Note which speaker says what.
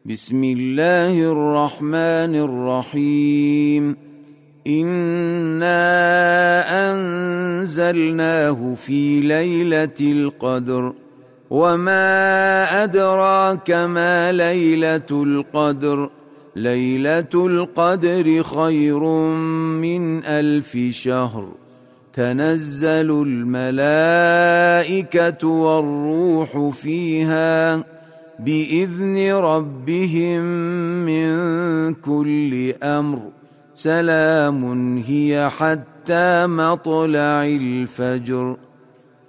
Speaker 1: بسم الله الرحمن الرحيم إنا أنزلناه في ليلة القدر وما أدراك ما ليلة القدر ليلة القدر خير من 1000 شهر تنزل الملائكة والروح فيها بإذن ربهم من كل أمر سلام هي حتى مطلع الفجر.